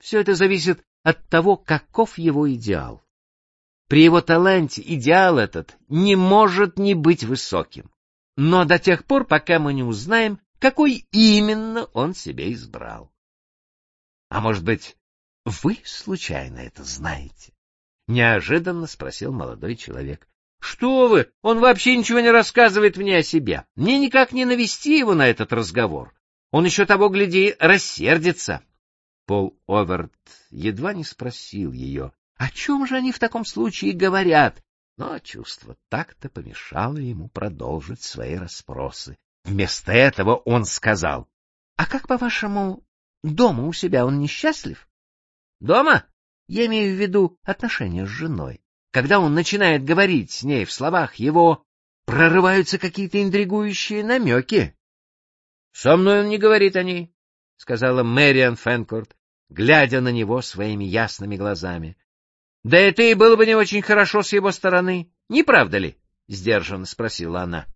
Все это зависит от того, каков его идеал. При его таланте идеал этот не может не быть высоким. Но до тех пор, пока мы не узнаем, какой именно он себе избрал. А может быть, вы случайно это знаете? Неожиданно спросил молодой человек. Что вы? Он вообще ничего не рассказывает мне о себе. Мне никак не навести его на этот разговор. Он еще того, гляди, рассердится. Пол Оверт едва не спросил ее, о чем же они в таком случае говорят, но чувство такта помешало ему продолжить свои расспросы. Вместо этого он сказал: — А как, по-вашему, дома у себя он несчастлив? — Дома? Я имею в виду отношения с женой. Когда он начинает говорить с ней в словах, его прорываются какие-то интригующие намеки. — Со мной он не говорит о ней, — сказала Мэриан Фенкорт, глядя на него своими ясными глазами. — Да это и было бы не очень хорошо с его стороны, не правда ли? — сдержанно спросила она.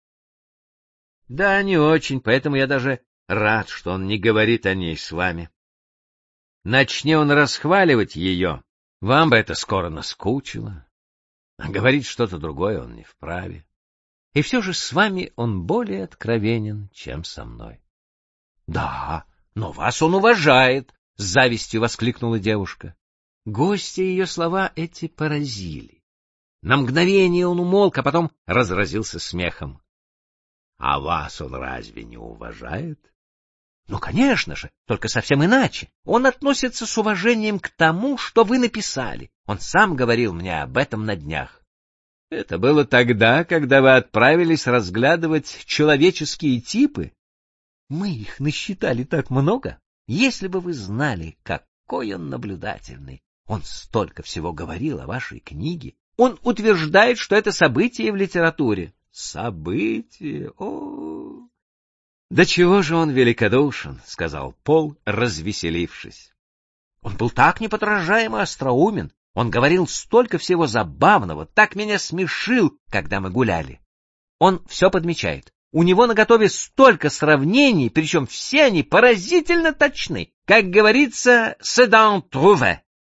— Да, не очень, поэтому я даже рад, что он не говорит о ней с вами. Начни он расхваливать ее, вам бы это скоро наскучило. А говорить что-то другое он не вправе. И все же с вами он более откровенен, чем со мной. — Да, но вас он уважает, — с завистью воскликнула девушка. Гостя ее слова эти поразили. На мгновение он умолк, а потом разразился смехом. — А вас он разве не уважает? — Ну, конечно же, только совсем иначе. Он относится с уважением к тому, что вы написали. Он сам говорил мне об этом на днях. — Это было тогда, когда вы отправились разглядывать человеческие типы? Мы их насчитали так много. Если бы вы знали, какой он наблюдательный. Он столько всего говорил о вашей книге. Он утверждает, что это событие в литературе. Событие? О! Да чего же он великодушен, — сказал Пол, развеселившись. Он был так неподражаемо остроумен. Он говорил столько всего забавного, так меня смешил, когда мы гуляли. Он все подмечает. У него наготове столько сравнений, причем все они поразительно точны. Как говорится, c'est d'un trouvé.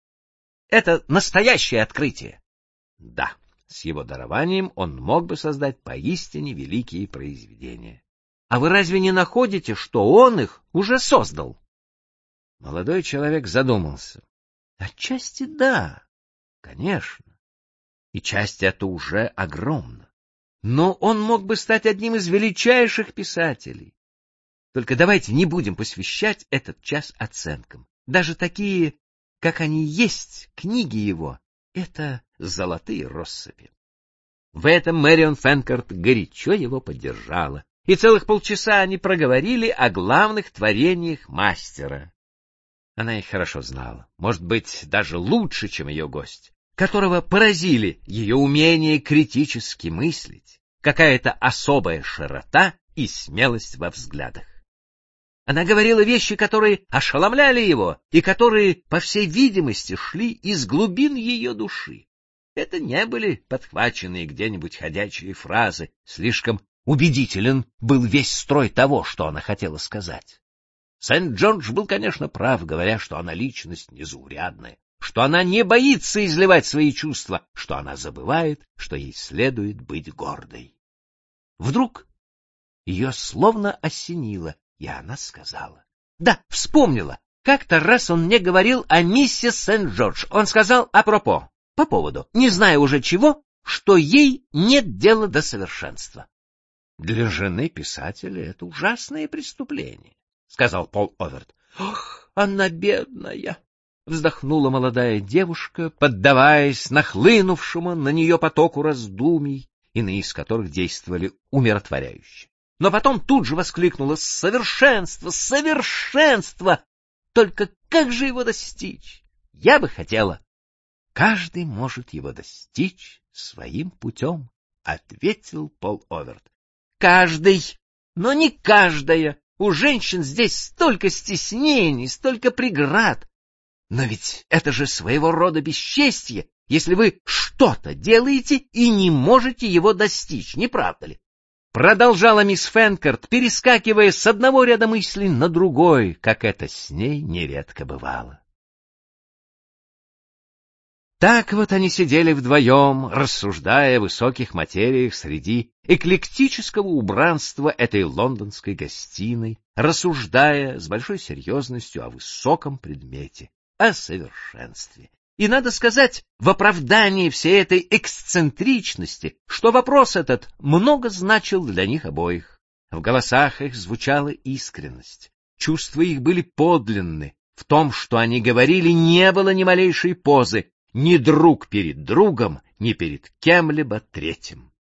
Это настоящее открытие. Да, с его дарованием он мог бы создать поистине великие произведения. А вы разве не находите, что он их уже создал? Молодой человек задумался. Отчасти да, конечно. И часть эта уже огромна. Но он мог бы стать одним из величайших писателей. Только давайте не будем посвящать этот час оценкам. Даже такие, как они есть, книги его — это золотые россыпи. В этом Мэриан Фенкорт горячо его поддержала, и целых полчаса они проговорили о главных творениях мастера. Она их хорошо знала, может быть, даже лучше, чем ее гость, которого поразили ее умение критически мыслить, какая-то особая широта и смелость во взглядах. Она говорила вещи, которые ошеломляли его и которые, по всей видимости, шли из глубин ее души. Это не были подхваченные где-нибудь ходячие фразы, слишком убедителен был весь строй того, что она хотела сказать. Сент-Джордж был, конечно, прав, говоря, что она личность незаурядная, что она не боится изливать свои чувства, что она забывает, что ей следует быть гордой. Вдруг ее словно осенило, и она сказала. Да, вспомнила. Как-то раз он мне говорил о миссис Сент-Джордж. Он сказал апропо, по поводу, не знаю уже чего, что ей нет дела до совершенства. Для жены писателя это ужасное преступление, — сказал Пол Оверт. — Ох, она бедная! — вздохнула молодая девушка, поддаваясь нахлынувшему на нее потоку раздумий, иные из которых действовали умиротворяюще. Но потом тут же воскликнула: «Совершенство! Совершенство! Только как же его достичь? Я бы хотела». «Каждый может его достичь своим путем», — ответил Пол Оверт. «Каждый, но не каждая. У женщин здесь столько стеснений, столько преград. Но ведь это же своего рода бесчестье, если вы что-то делаете и не можете его достичь, не правда ли?» Продолжала мисс Фенкорт, перескакивая с одного ряда мыслей на другой, как это с ней нередко бывало. Так вот они сидели вдвоем, рассуждая о высоких материях среди эклектического убранства этой лондонской гостиной, рассуждая с большой серьезностью о высоком предмете, о совершенстве. И надо сказать в оправдании всей этой эксцентричности, что вопрос этот много значил для них обоих. В голосах их звучала искренность, чувства их были подлинны, в том, что они говорили, не было ни малейшей позы, ни друг перед другом, ни перед кем-либо третьим.